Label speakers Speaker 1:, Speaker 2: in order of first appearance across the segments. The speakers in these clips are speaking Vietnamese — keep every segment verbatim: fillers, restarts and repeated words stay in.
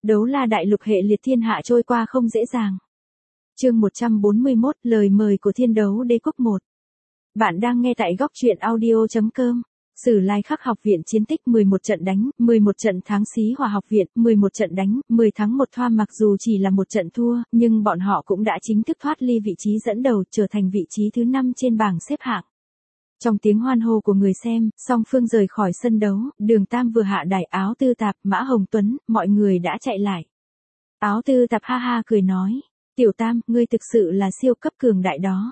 Speaker 1: Đấu la đại lục hệ liệt thiên hạ trôi qua không dễ dàng. Chương một trăm bốn mươi mốt, lời mời của Thiên Đấu Đế Quốc một. Bạn đang nghe tại góc truyện audio chấm com. Sử Lai Khắc học viện chiến tích mười một trận đánh, mười một trận thắng Xí Hỏa học viện, mười một trận đánh, mười thắng một thoa, mặc dù chỉ là một trận thua, nhưng bọn họ cũng đã chính thức thoát ly vị trí dẫn đầu, trở thành vị trí thứ năm trên bảng xếp hạng. Trong tiếng hoan hô của người xem, song phương rời khỏi sân đấu, Đường Tam vừa hạ đài, Áo Tư Tạp, Mã Hồng Tuấn, mọi người đã chạy lại. Áo Tư Tạp ha ha cười nói, Tiểu Tam, ngươi thực sự là siêu cấp cường đại đó.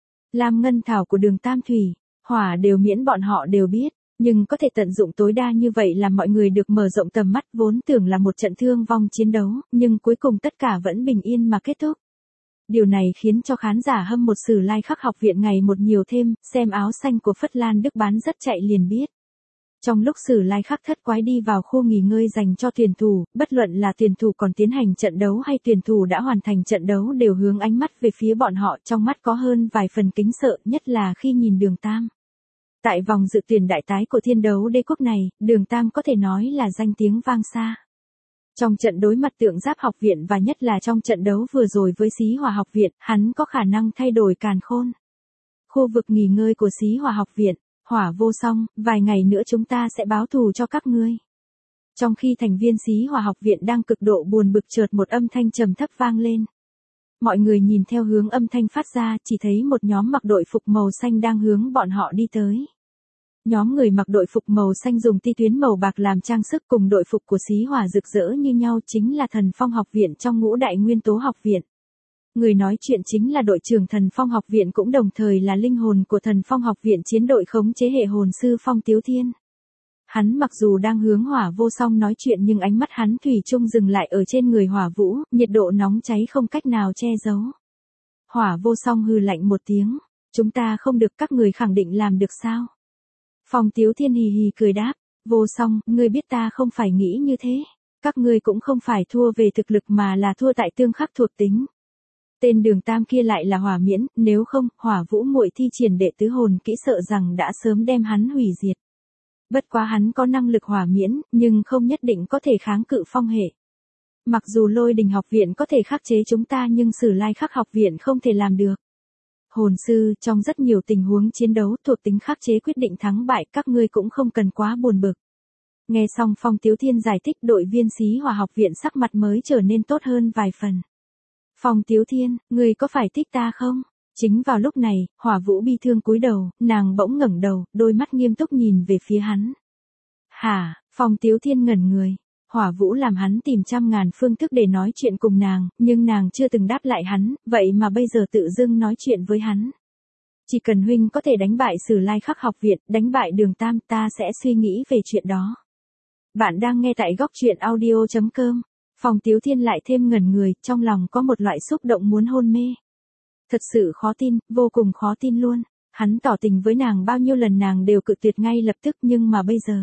Speaker 1: Lam Ngân Thảo của Đường Tam Thủy, Hỏa đều miễn bọn họ đều biết, nhưng có thể tận dụng tối đa như vậy làm mọi người được mở rộng tầm mắt, vốn tưởng là một trận thương vong chiến đấu, nhưng cuối cùng tất cả vẫn bình yên mà kết thúc. Điều này khiến cho khán giả hâm mộ Sử Lai Khắc học viện ngày một nhiều thêm, xem áo xanh của Phất Lan Đức bán rất chạy liền biết. Trong lúc Sử Lai Khắc thất quái đi vào khu nghỉ ngơi dành cho tuyển thủ, bất luận là tuyển thủ còn tiến hành trận đấu hay tuyển thủ đã hoàn thành trận đấu đều hướng ánh mắt về phía bọn họ, trong mắt có hơn vài phần kính sợ, nhất là khi nhìn Đường Tam. Tại vòng dự tuyển đại tái của Thiên Đấu Đế Quốc này, Đường Tam có thể nói là danh tiếng vang xa. Trong trận đối mặt Tượng Giáp học viện và nhất là trong trận đấu vừa rồi với Xí Hỏa học viện, hắn có khả năng thay đổi càn khôn. Khu vực nghỉ ngơi của Xí Hỏa học viện, Hỏa Vô Song, vài ngày nữa chúng ta sẽ báo thù cho các ngươi. Trong khi thành viên Xí Hỏa học viện đang cực độ buồn bực, chợt một âm thanh trầm thấp vang lên. Mọi người nhìn theo hướng âm thanh phát ra, chỉ thấy một nhóm mặc đội phục màu xanh đang hướng bọn họ đi tới. Nhóm người mặc đội phục màu xanh dùng ti tuyến màu bạc làm trang sức, cùng đội phục của Xí Hỏa rực rỡ như nhau, chính là Thần Phong học viện trong ngũ đại nguyên tố học viện. Người nói chuyện chính là đội trưởng Thần Phong học viện, cũng đồng thời là linh hồn của Thần Phong học viện chiến đội khống chế hệ hồn sư Phong Tiếu Thiên. Hắn mặc dù đang hướng Hỏa Vô Song nói chuyện nhưng ánh mắt hắn thủy chung dừng lại ở trên người Hỏa Vũ, nhiệt độ nóng cháy không cách nào che giấu. Hỏa Vô Song hừ lạnh một tiếng, chúng ta không được, các người khẳng định làm được sao? Phong Tiếu Thiên hì hì cười đáp, Vô Song, ngươi biết ta không phải nghĩ như thế. Các ngươi cũng không phải thua về thực lực mà là thua tại tương khắc thuộc tính. Tên Đường Tam kia lại là Hỏa Miễn, nếu không, Hỏa Vũ muội thi triển đệ tứ hồn kỹ sợ rằng đã sớm đem hắn hủy diệt. Bất quá hắn có năng lực hỏa miễn, nhưng không nhất định có thể kháng cự phong hệ. Mặc dù Lôi Đình học viện có thể khắc chế chúng ta nhưng Sử Lai Khắc học viện không thể làm được. Hồn sư, trong rất nhiều tình huống chiến đấu, thuộc tính khắc chế quyết định thắng bại, các ngươi cũng không cần quá buồn bực. Nghe xong Phong Tiếu Thiên giải thích, đội viên Xí Hỏa học viện sắc mặt mới trở nên tốt hơn vài phần. Phong Tiếu Thiên, ngươi có phải thích ta không? Chính vào lúc này, Hỏa Vũ bi thương cúi đầu, nàng bỗng ngẩng đầu, đôi mắt nghiêm túc nhìn về phía hắn. Hả? Phong Tiếu Thiên ngẩn người. Hỏa Vũ làm hắn tìm trăm ngàn phương thức để nói chuyện cùng nàng, nhưng nàng chưa từng đáp lại hắn, vậy mà bây giờ tự dưng nói chuyện với hắn. Chỉ cần huynh có thể đánh bại Sử Lai Khắc học viện, đánh bại Đường Tam, ta sẽ suy nghĩ về chuyện đó. Bạn đang nghe tại góc truyện audio chấm com. Phong Tiếu Thiên lại thêm ngẩn người, trong lòng có một loại xúc động muốn hôn mê. Thật sự khó tin, vô cùng khó tin luôn. Hắn tỏ tình với nàng bao nhiêu lần nàng đều cự tuyệt ngay lập tức, nhưng mà bây giờ.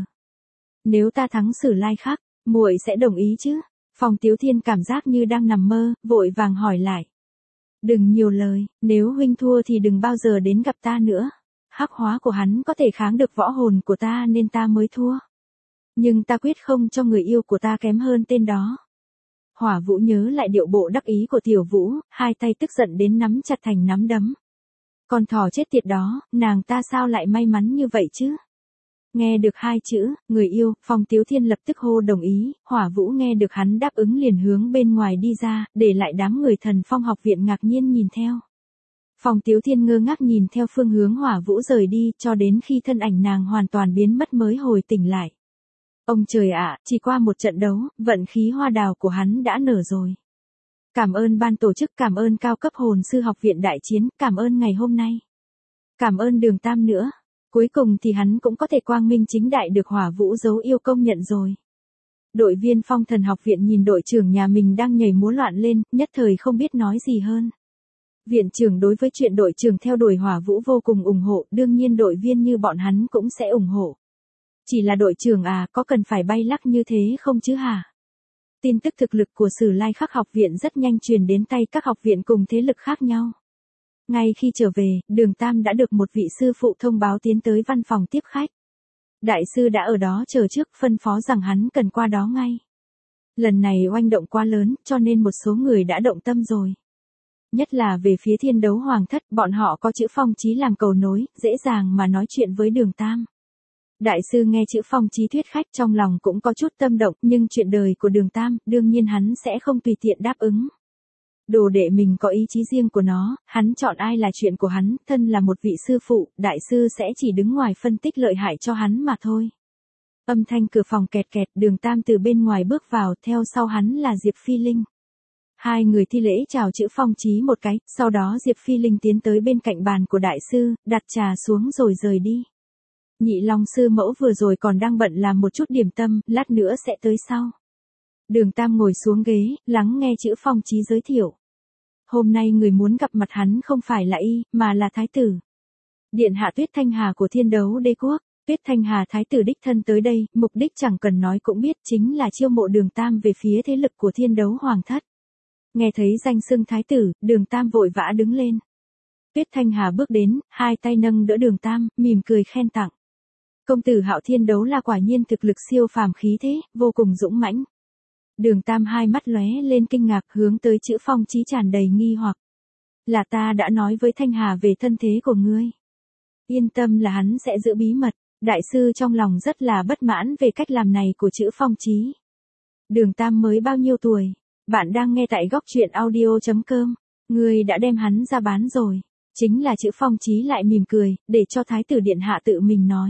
Speaker 1: Nếu ta thắng Sử Lai Khắc, muội sẽ đồng ý chứ? Phong Tiếu Thiên cảm giác như đang nằm mơ, vội vàng hỏi lại. Đừng nhiều lời, nếu huynh thua thì đừng bao giờ đến gặp ta nữa. Hắc hóa của hắn có thể kháng được võ hồn của ta nên ta mới thua. Nhưng ta quyết không cho người yêu của ta kém hơn tên đó. Hỏa Vũ nhớ lại điệu bộ đắc ý của Tiểu Vũ, hai tay tức giận đến nắm chặt thành nắm đấm. Con thỏ chết tiệt đó, nàng ta sao lại may mắn như vậy chứ? Nghe được hai chữ, người yêu, Phong Tiếu Thiên lập tức hô đồng ý, Hỏa Vũ nghe được hắn đáp ứng liền hướng bên ngoài đi ra, để lại đám người Thần Phong học viện ngạc nhiên nhìn theo. Phong Tiếu Thiên ngơ ngác nhìn theo phương hướng Hỏa Vũ rời đi, cho đến khi thân ảnh nàng hoàn toàn biến mất mới hồi tỉnh lại. Ông trời ạ, chỉ qua một trận đấu, vận khí hoa đào của hắn đã nở rồi. Cảm ơn ban tổ chức, cảm ơn cao cấp hồn sư học viện đại chiến, cảm ơn ngày hôm nay. Cảm ơn Đường Tam nữa. Cuối cùng thì hắn cũng có thể quang minh chính đại được Hỏa Vũ dấu yêu công nhận rồi. Đội viên Phong Thần học viện nhìn đội trưởng nhà mình đang nhảy múa loạn lên, nhất thời không biết nói gì hơn. Viện trưởng đối với chuyện đội trưởng theo đuổi Hỏa Vũ vô cùng ủng hộ, đương nhiên đội viên như bọn hắn cũng sẽ ủng hộ. Chỉ là đội trưởng à, có cần phải bay lắc như thế không chứ hả? Tin tức thực lực của Sử Lai Khắc học viện rất nhanh truyền đến tay các học viện cùng thế lực khác nhau. Ngay khi trở về, Đường Tam đã được một vị sư phụ thông báo tiến tới văn phòng tiếp khách. Đại sư đã ở đó chờ trước, phân phó rằng hắn cần qua đó ngay. Lần này oanh động quá lớn, cho nên một số người đã động tâm rồi. Nhất là về phía Thiên Đấu Hoàng thất, bọn họ có chữ Phong Chí làm cầu nối, dễ dàng mà nói chuyện với Đường Tam. Đại sư nghe chữ Phong Chí thuyết khách trong lòng cũng có chút tâm động, nhưng chuyện đời của Đường Tam, đương nhiên hắn sẽ không tùy tiện đáp ứng. Đồ đệ mình có ý chí riêng của nó, hắn chọn ai là chuyện của hắn, thân là một vị sư phụ, đại sư sẽ chỉ đứng ngoài phân tích lợi hại cho hắn mà thôi. Âm thanh cửa phòng kẹt kẹt, Đường Tam từ bên ngoài bước vào, theo sau hắn là Diệp Phi Linh. Hai người thi lễ chào chữ Phong Chí một cái, sau đó Diệp Phi Linh tiến tới bên cạnh bàn của đại sư, đặt trà xuống rồi rời đi. Nhị Long sư mẫu vừa rồi còn đang bận làm một chút điểm tâm, lát nữa sẽ tới sau. Đường Tam ngồi xuống ghế, lắng nghe chữ Phong Chí giới thiệu. Hôm nay người muốn gặp mặt hắn không phải là y, mà là thái tử. Điện hạ Tuyết Thanh Hà của Thiên Đấu Đế quốc. Tuyết Thanh Hà thái tử đích thân tới đây, mục đích chẳng cần nói cũng biết chính là chiêu mộ Đường Tam về phía thế lực của Thiên Đấu Hoàng thất. Nghe thấy danh xưng thái tử, Đường Tam vội vã đứng lên. Tuyết Thanh Hà bước đến, hai tay nâng đỡ Đường Tam, mỉm cười khen tặng. Công tử Hạo Thiên Đấu là quả nhiên thực lực siêu phàm khí thế, vô cùng dũng mãnh. Đường Tam hai mắt lóe lên kinh ngạc, hướng tới chữ Phong Chí tràn đầy nghi hoặc. Là ta đã nói với Thanh Hà về thân thế của ngươi. Yên tâm là hắn sẽ giữ bí mật. Đại sư trong lòng rất là bất mãn về cách làm này của chữ Phong Chí. Đường Tam mới bao nhiêu tuổi? Bạn đang nghe tại góc truyện audio chấm com. Ngươi đã đem hắn ra bán rồi. Chính là chữ Phong Chí lại mỉm cười, để cho thái tử điện hạ tự mình nói.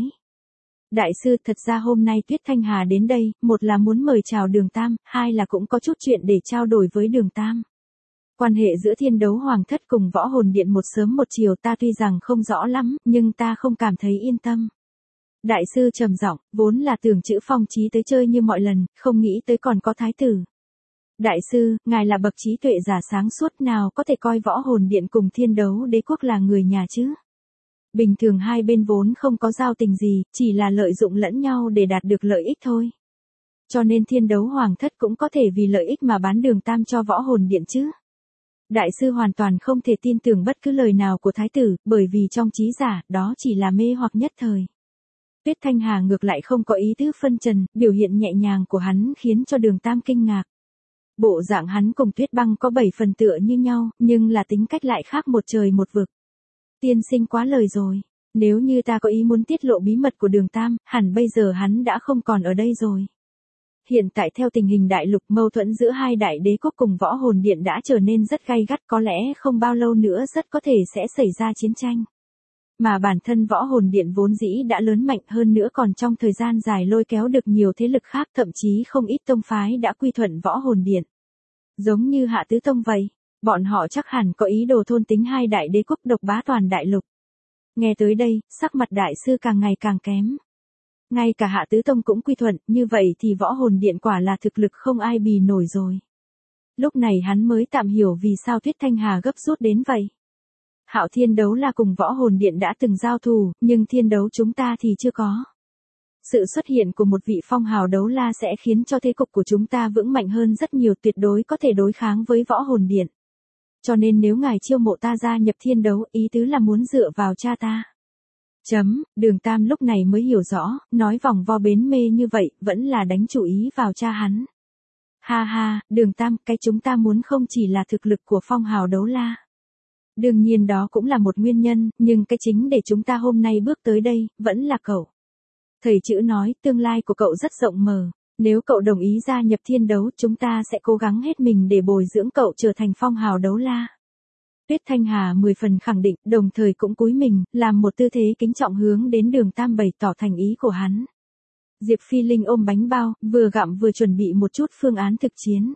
Speaker 1: Đại sư, thật ra hôm nay Tuyết Thanh Hà đến đây, một là muốn mời chào Đường Tam, hai là cũng có chút chuyện để trao đổi với Đường Tam. Quan hệ giữa Thiên Đấu Hoàng thất cùng Võ Hồn Điện một sớm một chiều ta tuy rằng không rõ lắm, nhưng ta không cảm thấy yên tâm. Đại sư trầm giọng, vốn là tưởng chữ Phong Chí tới chơi như mọi lần, không nghĩ tới còn có thái tử. Đại sư, ngài là bậc trí tuệ giả sáng suốt nào có thể coi Võ Hồn Điện cùng Thiên Đấu Đế quốc là người nhà chứ? Bình thường hai bên vốn không có giao tình gì, chỉ là lợi dụng lẫn nhau để đạt được lợi ích thôi. Cho nên Thiên Đấu Hoàng thất cũng có thể vì lợi ích mà bán Đường Tam cho Võ Hồn Điện chứ. Đại sư hoàn toàn không thể tin tưởng bất cứ lời nào của thái tử, bởi vì trong trí giả, đó chỉ là mê hoặc nhất thời. Tuyết Thanh Hà ngược lại không có ý tứ phân trần, biểu hiện nhẹ nhàng của hắn khiến cho Đường Tam kinh ngạc. Bộ dạng hắn cùng Tuyết Băng có bảy phần tựa như nhau, nhưng là tính cách lại khác một trời một vực. Tiên sinh quá lời rồi, nếu như ta có ý muốn tiết lộ bí mật của Đường Tam, hẳn bây giờ hắn đã không còn ở đây rồi. Hiện tại theo tình hình đại lục, mâu thuẫn giữa hai đại đế quốc cùng Võ Hồn Điện đã trở nên rất gay gắt, có lẽ không bao lâu nữa rất có thể sẽ xảy ra chiến tranh. Mà bản thân Võ Hồn Điện vốn dĩ đã lớn mạnh hơn nữa, còn trong thời gian dài lôi kéo được nhiều thế lực khác, thậm chí không ít tông phái đã quy thuận Võ Hồn Điện. Giống như Hạ Tứ Tông vậy, bọn họ chắc hẳn có ý đồ thôn tính hai đại đế quốc độc bá toàn đại lục. Nghe tới đây, sắc mặt đại sư càng ngày càng kém. Ngay cả Hạ Tứ Tông cũng quy thuận, như vậy thì Võ Hồn Điện quả là thực lực không ai bì nổi rồi. Lúc này hắn mới tạm hiểu vì sao Tuyết Thanh Hà gấp rút đến vậy. Hạo Thiên Đấu là cùng Võ Hồn Điện đã từng giao thù, nhưng Thiên Đấu chúng ta thì chưa có. Sự xuất hiện của một vị phong hào đấu la sẽ khiến cho thế cục của chúng ta vững mạnh hơn rất nhiều, tuyệt đối có thể đối kháng với Võ Hồn Điện. Cho nên nếu ngài chiêu mộ ta gia nhập Thiên Đấu, ý tứ là muốn dựa vào cha ta. Chấm, Đường Tam lúc này mới hiểu rõ, nói vòng vo bến mê như vậy, vẫn là đánh chủ ý vào cha hắn. Ha ha, Đường Tam, cái chúng ta muốn không chỉ là thực lực của phong hào đấu la. Đương nhiên đó cũng là một nguyên nhân, nhưng cái chính để chúng ta hôm nay bước tới đây, vẫn là cậu. Thầy chữ nói, tương lai của cậu rất rộng mở. Nếu cậu đồng ý gia nhập Thiên Đấu, chúng ta sẽ cố gắng hết mình để bồi dưỡng cậu trở thành phong hào đấu la. Tuyết Thanh Hà mười phần khẳng định, đồng thời cũng cúi mình, làm một tư thế kính trọng hướng đến Đường Tam bày tỏ thành ý của hắn. Diệp Phi Linh ôm bánh bao, vừa gặm vừa chuẩn bị một chút phương án thực chiến.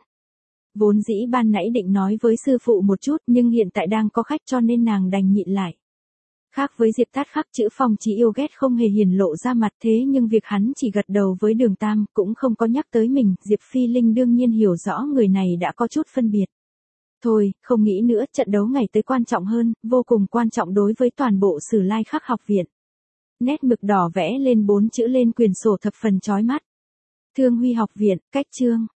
Speaker 1: Vốn dĩ ban nãy định nói với sư phụ một chút, nhưng hiện tại đang có khách cho nên nàng đành nhịn lại. Khác với Diệp Tát Khắc, chữ Phong Chí yêu ghét không hề hiển lộ ra mặt, thế nhưng việc hắn chỉ gật đầu với Đường Tam, cũng không có nhắc tới mình, Diệp Phi Linh đương nhiên hiểu rõ người này đã có chút phân biệt. Thôi, không nghĩ nữa, trận đấu ngày tới quan trọng hơn, vô cùng quan trọng đối với toàn bộ Sử Lai Khắc học viện. Nét mực đỏ vẽ lên bốn chữ lên quyển sổ thập phần chói mắt. Thương Huy học viện, cách chương.